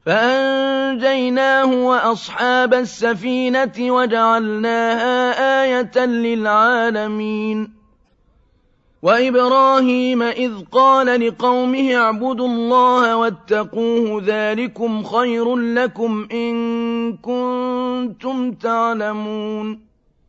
فأنجيناه وأصحاب السفينة وجعلناها آية للعالمين. وإبراهيم إذ قال لقومه اعبدوا الله واتقوه ذلكم خير لكم إن كنتم تعلمون.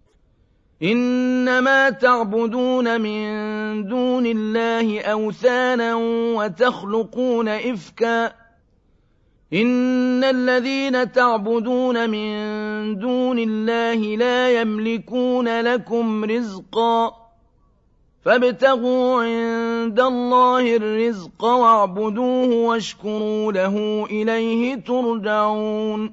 إنما تعبدون من دون الله أوثانا وتخلقون إفكا إن الذين تعبدون من دون الله لا يملكون لكم رزقا فابتغوا عند الله الرزق واعبدوه واشكروا له إليه ترجعون.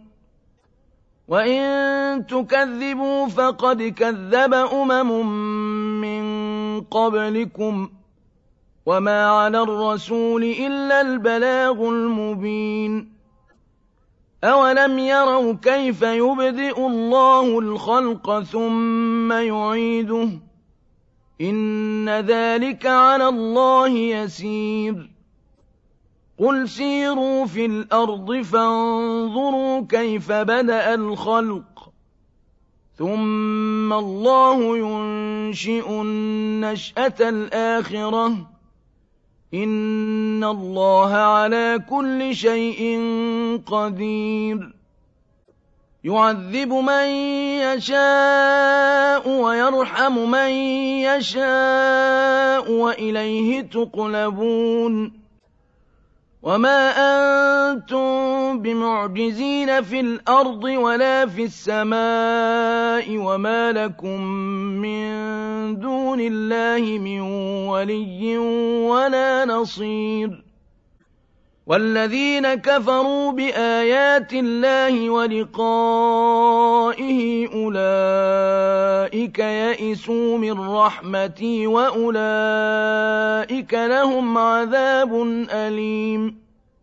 وإن تكذبوا فقد كذب من قبلكم وما على الرسول إلا البلاغ المبين. أولم يروا كيف يبدئ الله الخلق ثم يعيده إن ذلك على الله يسير. قل سيروا في الأرض فانظروا كيف بدأ الخلق ثم الله ينشئ النشأة الآخرة إن الله على كل شيء قدير. يعذب من يشاء ويرحم من يشاء وإليه تقلبون. وما أنتم بمعجزين في الأرض ولا في السماء وما لكم من دون الله من ولي ولا نصير. والذين كفروا بآيات الله ولقائه أولئك يئسوا من رحمتي وأولئك لهم عذاب أليم.